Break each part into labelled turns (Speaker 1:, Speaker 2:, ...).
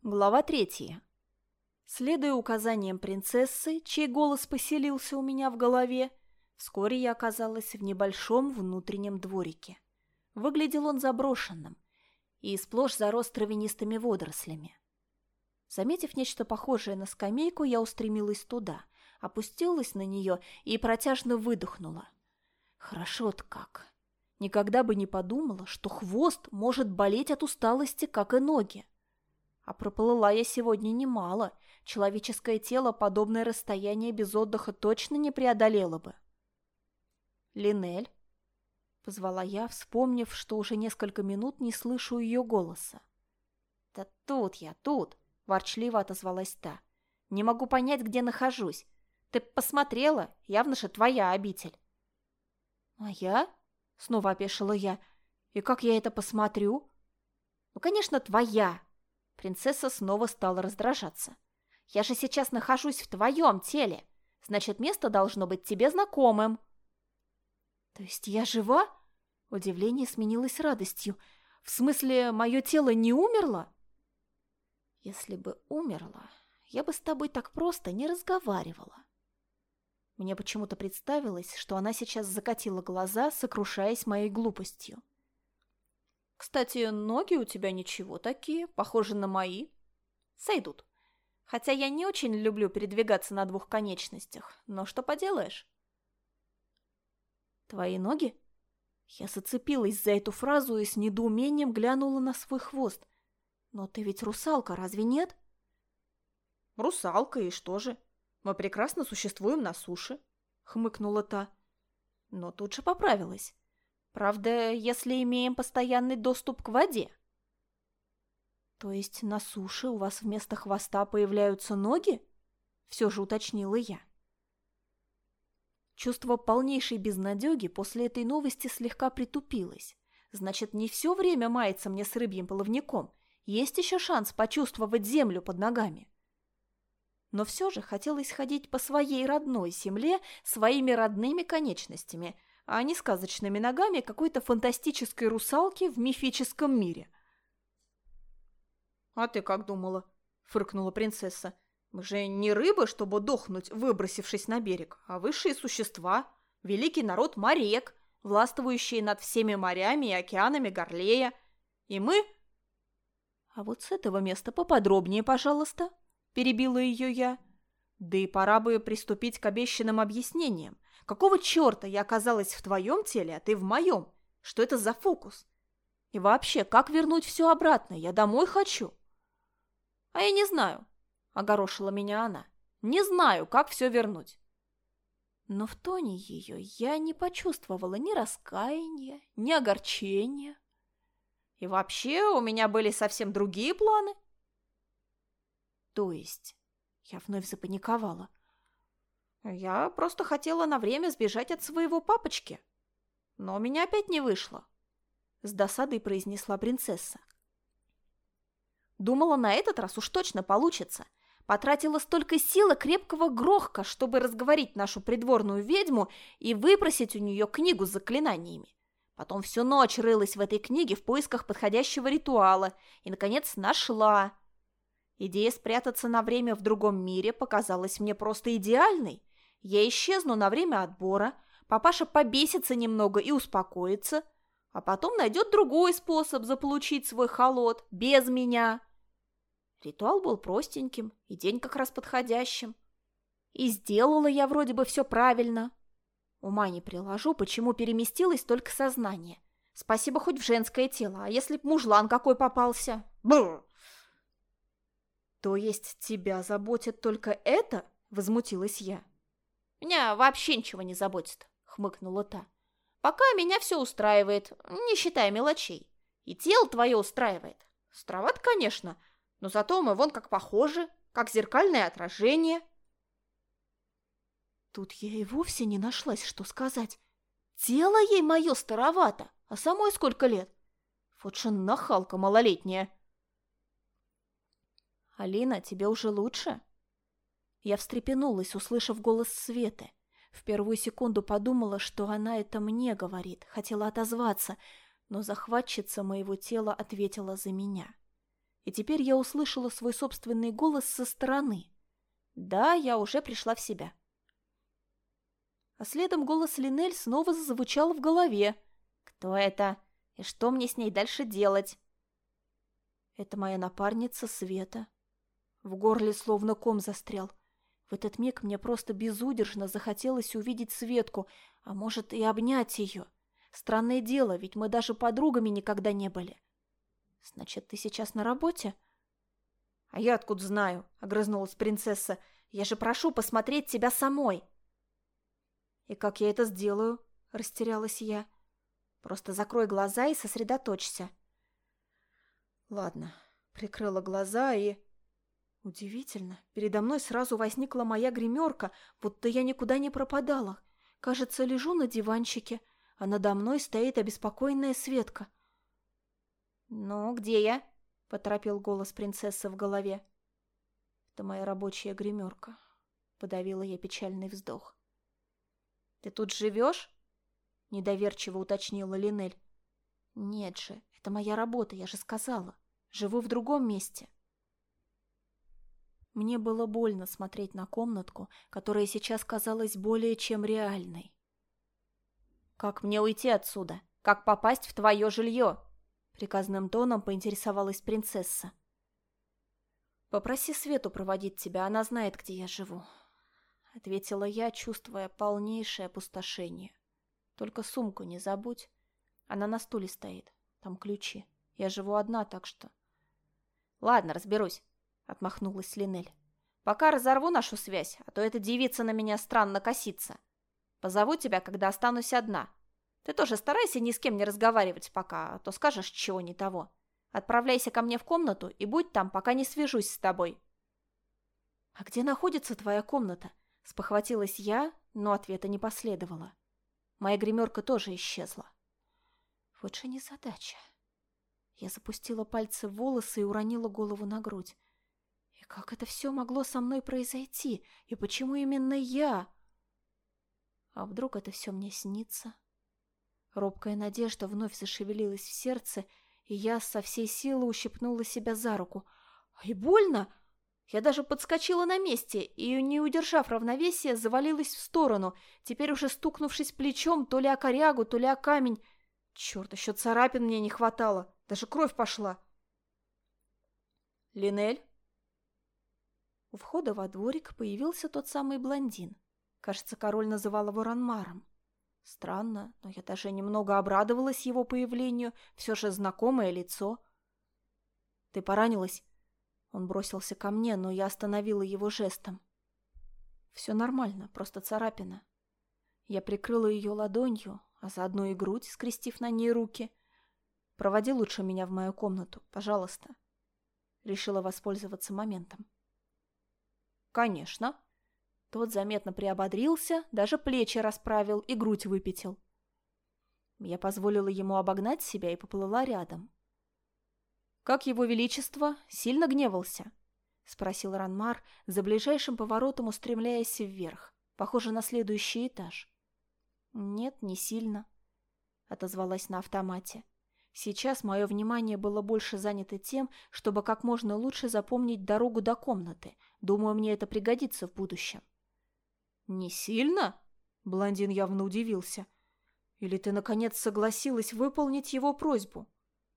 Speaker 1: Глава 3. Следуя указаниям принцессы, чей голос поселился у меня в голове, вскоре я оказалась в небольшом внутреннем дворике. Выглядел он заброшенным и сплошь зарос травянистыми водорослями. Заметив нечто похожее на скамейку, я устремилась туда, опустилась на нее и протяжно выдохнула. Хорошо-то как. Никогда бы не подумала, что хвост может болеть от усталости, как и ноги. А проплыла я сегодня немало. Человеческое тело подобное расстояние без отдыха точно не преодолело бы. «Линель?» — позвала я, вспомнив, что уже несколько минут не слышу ее голоса. «Да тут я, тут!» — ворчливо отозвалась та. «Не могу понять, где нахожусь. Ты посмотрела? Явно же твоя обитель». «Моя?» — снова опешила я. «И как я это посмотрю?» «Ну, конечно, твоя!» Принцесса снова стала раздражаться. «Я же сейчас нахожусь в твоем теле. Значит, место должно быть тебе знакомым». «То есть я жива?» Удивление сменилось радостью. «В смысле, мое тело не умерло?» «Если бы умерло, я бы с тобой так просто не разговаривала». Мне почему-то представилось, что она сейчас закатила глаза, сокрушаясь моей глупостью. «Кстати, ноги у тебя ничего такие, похожи на мои. Сойдут. Хотя я не очень люблю передвигаться на двух конечностях, но что поделаешь?» «Твои ноги?» Я зацепилась за эту фразу и с недоумением глянула на свой хвост. «Но ты ведь русалка, разве нет?» «Русалка, и что же? Мы прекрасно существуем на суше», — хмыкнула та. Но тут же поправилась. «Правда, если имеем постоянный доступ к воде». «То есть на суше у вас вместо хвоста появляются ноги?» Все же уточнила я. Чувство полнейшей безнадеги после этой новости слегка притупилось. Значит, не все время мается мне с рыбьим половником. Есть еще шанс почувствовать землю под ногами. Но все же хотелось ходить по своей родной земле своими родными конечностями, а не сказочными ногами какой-то фантастической русалки в мифическом мире. «А ты как думала?» — фыркнула принцесса. «Мы же не рыбы, чтобы дохнуть, выбросившись на берег, а высшие существа, великий народ морек, властвующие над всеми морями и океанами Горлея. И мы...» «А вот с этого места поподробнее, пожалуйста», — перебила ее я. «Да и пора бы приступить к обещанным объяснениям. Какого черта я оказалась в твоем теле, а ты в моем? Что это за фокус? И вообще, как вернуть все обратно? Я домой хочу». «А я не знаю», — огорошила меня она. «Не знаю, как все вернуть». Но в тоне ее я не почувствовала ни раскаяния, ни огорчения. И вообще у меня были совсем другие планы. То есть я вновь запаниковала. Я просто хотела на время сбежать от своего папочки. Но у меня опять не вышло. С досадой произнесла принцесса. Думала, на этот раз уж точно получится. Потратила столько сил и крепкого грохка, чтобы разговорить нашу придворную ведьму и выпросить у нее книгу с заклинаниями. Потом всю ночь рылась в этой книге в поисках подходящего ритуала и, наконец, нашла. Идея спрятаться на время в другом мире показалась мне просто идеальной. Я исчезну на время отбора, папаша побесится немного и успокоится, а потом найдет другой способ заполучить свой холод без меня. Ритуал был простеньким и день как раз подходящим. И сделала я вроде бы все правильно. Ума не приложу, почему переместилось только сознание. Спасибо хоть в женское тело, а если б мужлан какой попался? Бррр! «То есть тебя заботит только это?» – возмутилась я. «Меня вообще ничего не заботит», – хмыкнула та. «Пока меня все устраивает, не считая мелочей. И тело твое устраивает. Странновато, конечно, но зато мы вон как похожи, как зеркальное отражение». Тут я и вовсе не нашлась, что сказать. Тело ей мое старовато, а самой сколько лет? Вот же нахалка малолетняя. «Алина, тебе уже лучше?» Я встрепенулась, услышав голос Светы. В первую секунду подумала, что она это мне говорит, хотела отозваться, но захватчица моего тела ответила за меня. И теперь я услышала свой собственный голос со стороны. Да, я уже пришла в себя. А следом голос Линель снова зазвучал в голове. «Кто это? И что мне с ней дальше делать?» «Это моя напарница Света». В горле словно ком застрял. В этот миг мне просто безудержно захотелось увидеть Светку, а может и обнять ее. Странное дело, ведь мы даже подругами никогда не были. «Значит, ты сейчас на работе?» «А я откуда знаю?» — огрызнулась принцесса. «Я же прошу посмотреть тебя самой!» «И как я это сделаю?» — растерялась я. «Просто закрой глаза и сосредоточься». Ладно, прикрыла глаза и... Удивительно, передо мной сразу возникла моя гримерка, будто я никуда не пропадала. Кажется, лежу на диванчике, а надо мной стоит обеспокоенная Светка. «Ну, где я?» — поторопил голос принцессы в голове. «Это моя рабочая гримерка», — подавила я печальный вздох. «Ты тут живешь?» — недоверчиво уточнила Линель. «Нет же, это моя работа, я же сказала. Живу в другом месте». Мне было больно смотреть на комнатку, которая сейчас казалась более чем реальной. «Как мне уйти отсюда? Как попасть в твое жилье?» — приказным тоном поинтересовалась принцесса. «Попроси Свету проводить тебя, она знает, где я живу», — ответила я, чувствуя полнейшее опустошение. «Только сумку не забудь. Она на стуле стоит, там ключи. Я живу одна, так что...» «Ладно, разберусь», — отмахнулась Линель. «Пока разорву нашу связь, а то эта девица на меня странно косится. Позову тебя, когда останусь одна. Ты тоже старайся ни с кем не разговаривать пока, а то скажешь чего не того. Отправляйся ко мне в комнату и будь там, пока не свяжусь с тобой». «А где находится твоя комната?» — спохватилась я, но ответа не последовало. Моя гримерка тоже исчезла. Вот же незадача. Я запустила пальцы в волосы и уронила голову на грудь. И как это все могло со мной произойти? И почему именно я? А вдруг это все мне снится? Робкая надежда вновь зашевелилась в сердце, и я со всей силы ущипнула себя за руку. И больно! Я даже подскочила на месте и, не удержав равновесия, завалилась в сторону, теперь уже стукнувшись плечом то ли о корягу, то ли о камень. Черт, еще царапин мне не хватало, даже кровь пошла. «Линель?» У входа во дворик появился тот самый блондин. Кажется, король называл его Ранмаром. Странно, но я даже немного обрадовалась его появлению, все же знакомое лицо. «Ты поранилась?» Он бросился ко мне, но я остановила его жестом. «Все нормально, просто царапина». Я прикрыла ее ладонью, а заодно и грудь, скрестив на ней руки. «Проводи лучше меня в мою комнату, пожалуйста». Решила воспользоваться моментом. «Конечно». Тот заметно приободрился, даже плечи расправил и грудь выпятил. Я позволила ему обогнать себя и поплыла рядом. «Как его величество? Сильно гневался?» — спросил Ранмар, за ближайшим поворотом устремляясь вверх, похоже на следующий этаж. «Нет, не сильно», — отозвалась на автомате. Сейчас мое внимание было больше занято тем, чтобы как можно лучше запомнить дорогу до комнаты. Думаю, мне это пригодится в будущем. «Не сильно?» — блондин явно удивился. «Или ты, наконец, согласилась выполнить его просьбу?»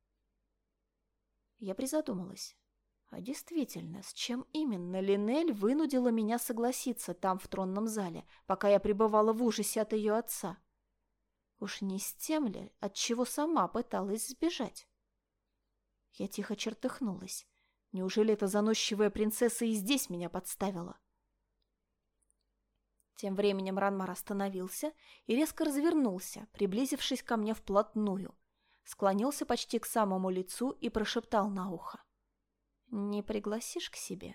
Speaker 1: Я призадумалась. А действительно, с чем именно Линель вынудила меня согласиться там, в тронном зале, пока я пребывала в ужасе от ее отца? Уж не с тем ли, от чего сама пыталась сбежать? Я тихо чертыхнулась. Неужели эта заносчивая принцесса и здесь меня подставила? Тем временем Ранмар остановился и резко развернулся, приблизившись ко мне вплотную. Склонился почти к самому лицу и прошептал на ухо. «Не пригласишь к себе?»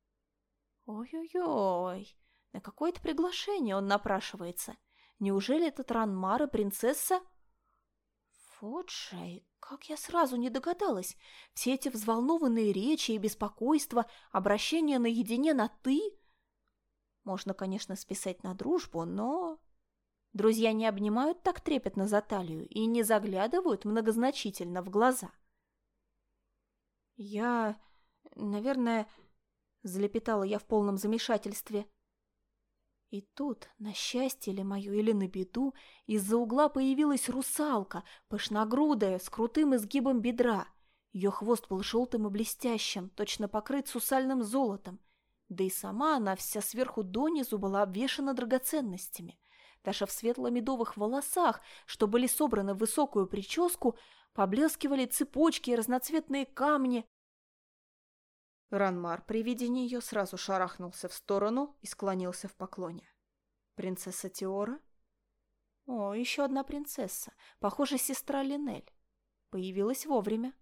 Speaker 1: Ой-ой-ой, на какое-то приглашение он напрашивается. Неужели этот Ранмар и принцесса? Вот же, как я сразу не догадалась. Все эти взволнованные речи и беспокойства, обращение наедине на «ты». Можно, конечно, списать на дружбу, но... Друзья не обнимают так трепетно за талию и не заглядывают многозначительно в глаза. Я... наверное... залепетала я в полном замешательстве. И тут, на счастье ли мое или на беду, из-за угла появилась русалка, пышногрудая, с крутым изгибом бедра. Ее хвост был желтым и блестящим, точно покрыт сусальным золотом. Да и сама она вся сверху донизу была обвешана драгоценностями. Даже в светло-медовых волосах, что были собраны в высокую прическу, поблескивали цепочки и разноцветные камни. Ранмар при виде нее сразу шарахнулся в сторону и склонился в поклоне. «Принцесса Теора?» «О, еще одна принцесса, похоже, сестра Линель. Появилась вовремя».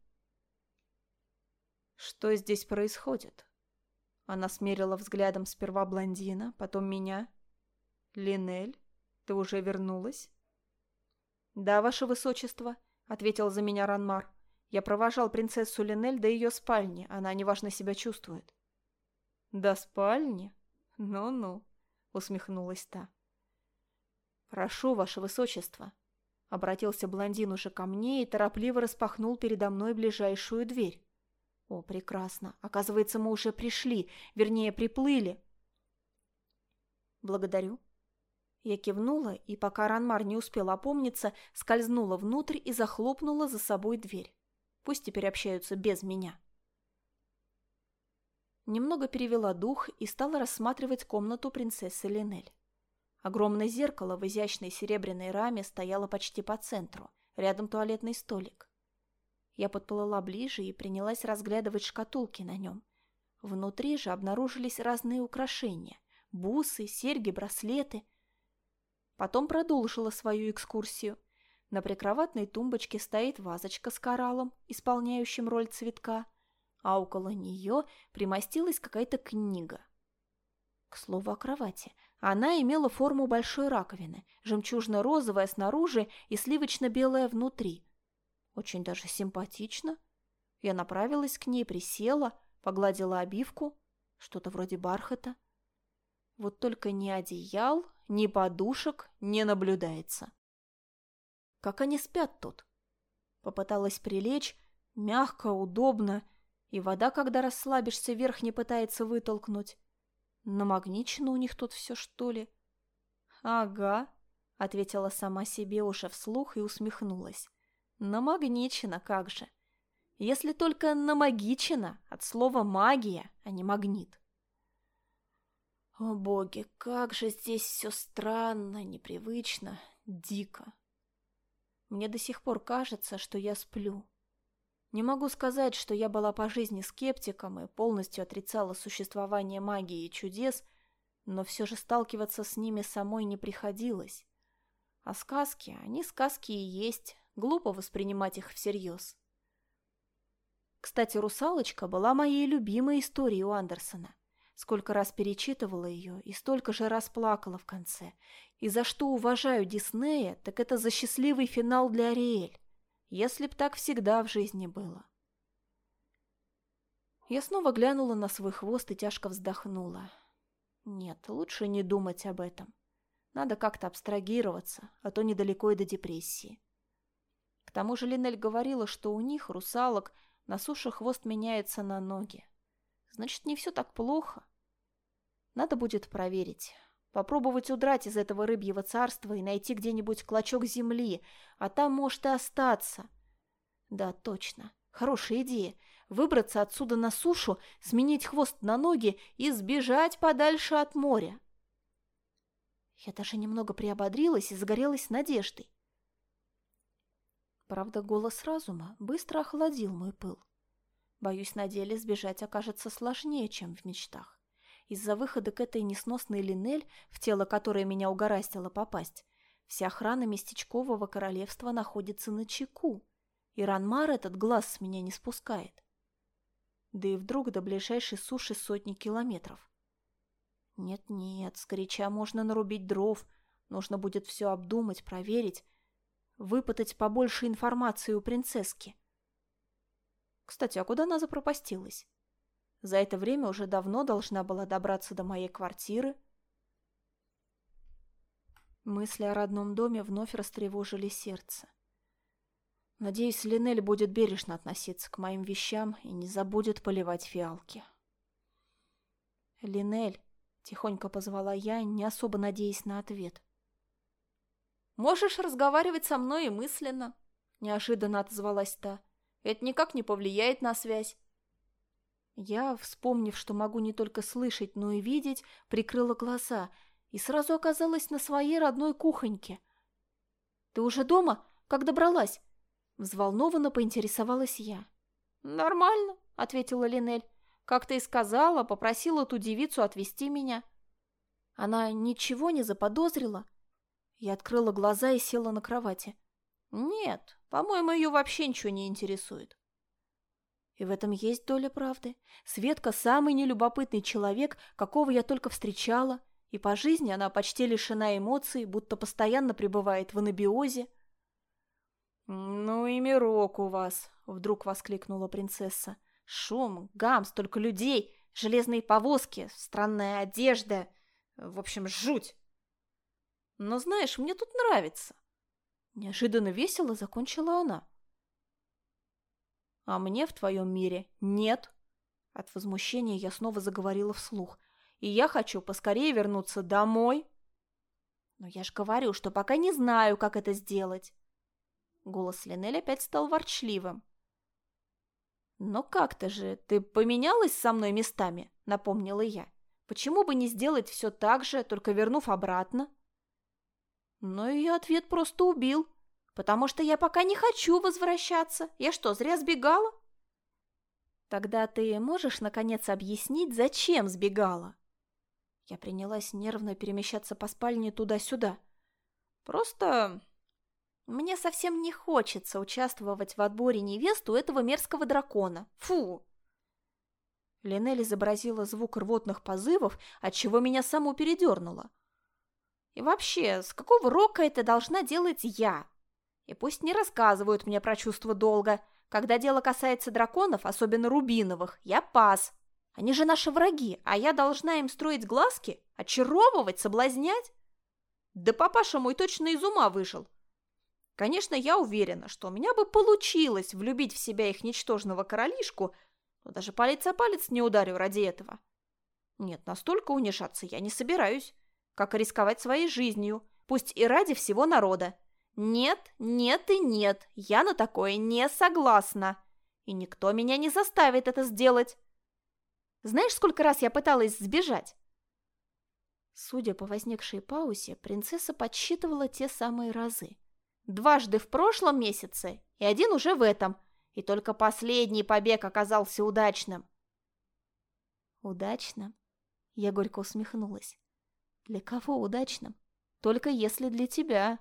Speaker 1: «Что здесь происходит?» Она смерила взглядом сперва блондина, потом меня. «Линель, ты уже вернулась?» «Да, ваше высочество», — ответил за меня Ранмар. «Я провожал принцессу Линель до ее спальни, она неважно себя чувствует». «До спальни? Ну-ну», — усмехнулась та. «Прошу, ваше высочество», — обратился блондин уже ко мне и торопливо распахнул передо мной ближайшую дверь. «О, прекрасно! Оказывается, мы уже пришли, вернее, приплыли». «Благодарю». Я кивнула, и пока Ранмар не успел опомниться, скользнула внутрь и захлопнула за собой дверь. Пусть теперь общаются без меня. Немного перевела дух и стала рассматривать комнату принцессы Линель. Огромное зеркало в изящной серебряной раме стояло почти по центру, рядом туалетный столик. Я подплыла ближе и принялась разглядывать шкатулки на нем. Внутри же обнаружились разные украшения – бусы, серьги, браслеты. Потом продолжила свою экскурсию. На прикроватной тумбочке стоит вазочка с кораллом, исполняющим роль цветка, а около нее примостилась какая-то книга. К слову о кровати. Она имела форму большой раковины, жемчужно-розовая снаружи и сливочно-белая внутри. Очень даже симпатично. Я направилась к ней, присела, погладила обивку, что-то вроде бархата. Вот только ни одеял, ни подушек не наблюдается. Как они спят тут? Попыталась прилечь, мягко, удобно, и вода, когда расслабишься, вверх не пытается вытолкнуть. Намагничено у них тут все, что ли? Ага, ответила сама себе уже вслух и усмехнулась. Намагничено, как же. Если только намагичено, от слова магия, а не магнит. О боги, как же здесь все странно, непривычно, дико. Мне до сих пор кажется, что я сплю. Не могу сказать, что я была по жизни скептиком и полностью отрицала существование магии и чудес, но все же сталкиваться с ними самой не приходилось. А сказки, они сказки и есть, глупо воспринимать их всерьез. Кстати, «Русалочка» была моей любимой историей у Андерсона. Сколько раз перечитывала ее и столько же раз плакала в конце. И за что уважаю Диснея, так это за счастливый финал для Ариэль. Если б так всегда в жизни было. Я снова глянула на свой хвост и тяжко вздохнула. Нет, лучше не думать об этом. Надо как-то абстрагироваться, а то недалеко и до депрессии. К тому же Линель говорила, что у них, русалок, на суше хвост меняется на ноги. Значит, не все так плохо. Надо будет проверить. Попробовать удрать из этого рыбьего царства и найти где-нибудь клочок земли, а там может и остаться. Да, точно. Хорошая идея. Выбраться отсюда на сушу, сменить хвост на ноги и сбежать подальше от моря. Я даже немного приободрилась и загорелась надеждой. Правда, голос разума быстро охладил мой пыл. Боюсь, на деле сбежать окажется сложнее, чем в мечтах. Из-за выхода к этой несносной Линель, в тело которой меня угораздило попасть, вся охрана местечкового королевства находится начеку, и Ранмар этот глаз с меня не спускает. Да и вдруг до ближайшей суши 100 километров. Нет-нет, сгоряча можно нарубить дров, нужно будет все обдумать, проверить, выпытать побольше информации у принцесски. Кстати, а куда она запропастилась? За это время уже давно должна была добраться до моей квартиры. Мысли о родном доме вновь растревожили сердце. Надеюсь, Линель будет бережно относиться к моим вещам и не забудет поливать фиалки. «Линель», — тихонько позвала я, не особо надеясь на ответ. «Можешь разговаривать со мной и мысленно», — неожиданно отозвалась та. «Это никак не повлияет на связь». Я, вспомнив, что могу не только слышать, но и видеть, прикрыла глаза и сразу оказалась на своей родной кухоньке. «Ты уже дома? Как добралась?» Взволнованно поинтересовалась я. «Нормально», — ответила Линель. «Как ты и сказала, попросила ту девицу отвезти меня». «Она ничего не заподозрила?» Я открыла глаза и села на кровати. «Нет, по-моему, ее вообще ничего не интересует». И в этом есть доля правды. Светка самый нелюбопытный человек, какого я только встречала, и по жизни она почти лишена эмоций, будто постоянно пребывает в анабиозе. «Ну и мирок у вас!» — вдруг воскликнула принцесса. «Шум, гам, столько людей, железные повозки, странная одежда. В общем, жуть!» «Но знаешь, мне тут нравится!» Неожиданно весело закончила она. «А мне в твоем мире нет!» От возмущения я снова заговорила вслух. «И я хочу поскорее вернуться домой!» «Но я ж говорю, что пока не знаю, как это сделать!» Голос Линель опять стал ворчливым. «Но как-то же ты поменялась со мной местами?» — напомнила я. «Почему бы не сделать все так же, только вернув обратно?» Но ее ответ просто убил, потому что я пока не хочу возвращаться. Я что, зря сбегала? «Тогда ты можешь, наконец, объяснить, зачем сбегала?» Я принялась нервно перемещаться по спальне туда-сюда. «Просто... мне совсем не хочется участвовать в отборе невесты у этого мерзкого дракона. Фу!» Линель изобразила звук рвотных позывов, отчего меня саму передернуло. «И вообще, с какого рока это должна делать я? И пусть не рассказывают мне про чувство долга. Когда дело касается драконов, особенно рубиновых, я пас. Они же наши враги, а я должна им строить глазки, очаровывать, соблазнять? Да папаша мой точно из ума вышел. Конечно, я уверена, что у меня бы получилось влюбить в себя их ничтожного королишку, но даже палец о палец не ударю ради этого. Нет, настолько унижаться я не собираюсь, как и рисковать своей жизнью, пусть и ради всего народа. Нет, нет и нет, я на такое не согласна, и никто меня не заставит это сделать. Знаешь, сколько раз я пыталась сбежать?» Судя по возникшей паузе, принцесса подсчитывала те самые разы. 2 в прошлом месяце и 1 уже в этом, и только последний побег оказался удачным. «Удачным?» Я горько усмехнулась. «Для кого удачным? Только если для тебя».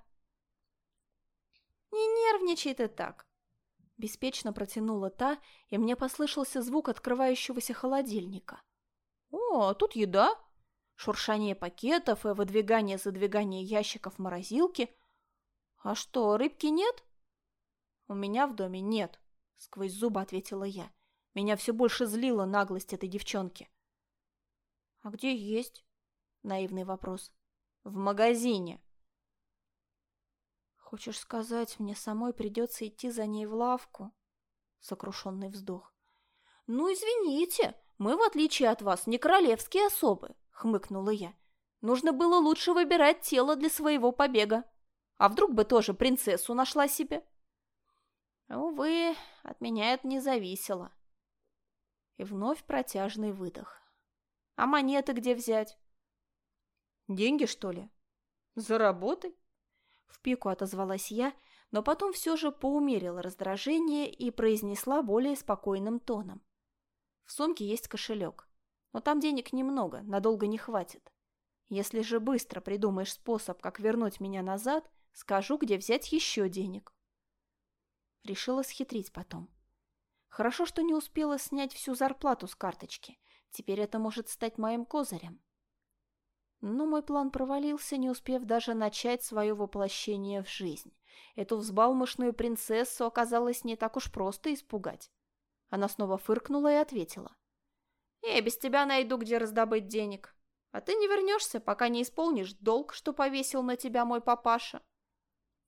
Speaker 1: «Не нервничай ты так!» Беспечно протянула та, и мне послышался звук открывающегося холодильника. «О, тут еда!» Шуршание пакетов и выдвигание-задвигание ящиков в морозилке. «А что, рыбки нет?» «У меня в доме нет», — сквозь зубы ответила я. Меня все больше злила наглость этой девчонки. «А где есть?» — наивный вопрос. «В магазине». «Хочешь сказать, мне самой придется идти за ней в лавку?» Сокрушенный вздох. «Ну, извините, мы, в отличие от вас, не королевские особы», — хмыкнула я. «Нужно было лучше выбирать тело для своего побега. А вдруг бы тоже принцессу нашла себе?» Увы, от меня это не зависело. И вновь протяжный выдох. «А монеты где взять?» «Деньги, что ли?» «Заработай». В пику отозвалась я, но потом все же поумерила раздражение и произнесла более спокойным тоном. «В сумке есть кошелек, но там денег немного, надолго не хватит. Если же быстро придумаешь способ, как вернуть меня назад, скажу, где взять еще денег». Решила схитрить потом. Хорошо, что не успела снять всю зарплату с карточки. Теперь это может стать моим козырем. Но мой план провалился, не успев даже начать свое воплощение в жизнь. Эту взбалмошную принцессу оказалось не так уж просто испугать. Она снова фыркнула и ответила. «Я без тебя найду, где раздобыть денег. А ты не вернешься, пока не исполнишь долг, что повесил на тебя мой папаша».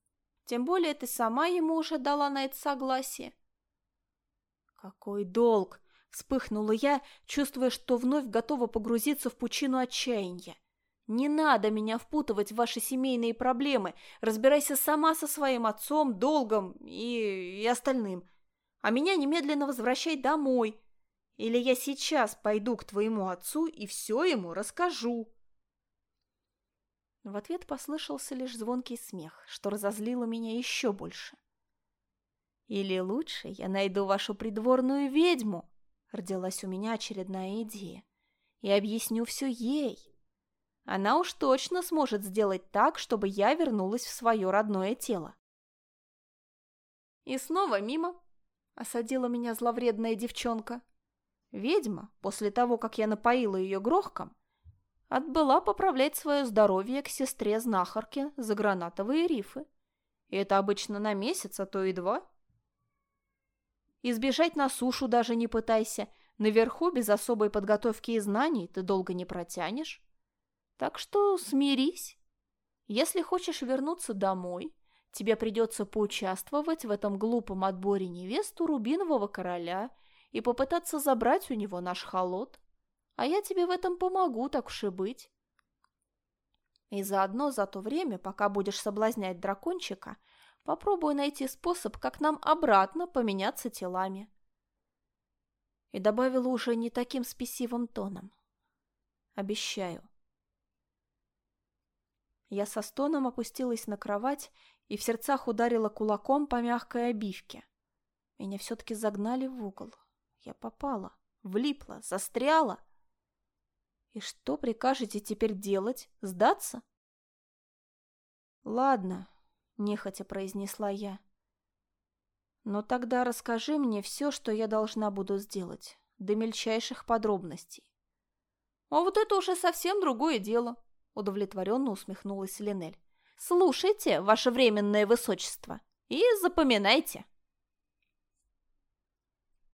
Speaker 1: Тем более ты сама ему уже дала на это согласие. Какой долг! Вспыхнула я, чувствуя, что вновь готова погрузиться в пучину отчаяния. Не надо меня впутывать в ваши семейные проблемы. Разбирайся сама со своим отцом, долгом и остальным. А меня немедленно возвращай домой. Или я сейчас пойду к твоему отцу и все ему расскажу. В ответ послышался лишь звонкий смех, что разозлило меня еще больше. Или лучше я найду вашу придворную ведьму, родилась у меня очередная идея, и объясню все ей. Она уж точно сможет сделать так, чтобы я вернулась в свое родное тело. И снова мимо, осадила меня зловредная девчонка. Ведьма, после того, как я напоила ее грохком, отбыла поправлять свое здоровье к сестре-знахарке за гранатовые рифы. И это обычно на месяц, а то и 2. Избежать на сушу даже не пытайся. Наверху без особой подготовки и знаний ты долго не протянешь. Так что смирись. Если хочешь вернуться домой, тебе придется поучаствовать в этом глупом отборе невест у Рубинового короля и попытаться забрать у него наш холод. А я тебе в этом помогу, так уж и быть. И заодно за то время, пока будешь соблазнять дракончика, попробую найти способ, как нам обратно поменяться телами. И добавила уже не таким спесивым тоном. Обещаю. Я со стоном опустилась на кровать и в сердцах ударила кулаком по мягкой обивке. Меня все-таки загнали в угол. Я попала, влипла, застряла. И что прикажете теперь делать? Сдаться? Ладно, нехотя произнесла я. Но тогда расскажи мне все, что я должна буду сделать, до мельчайших подробностей. А вот это уже совсем другое дело, удовлетворенно усмехнулась Линель. Слушайте, ваше временное высочество, и запоминайте.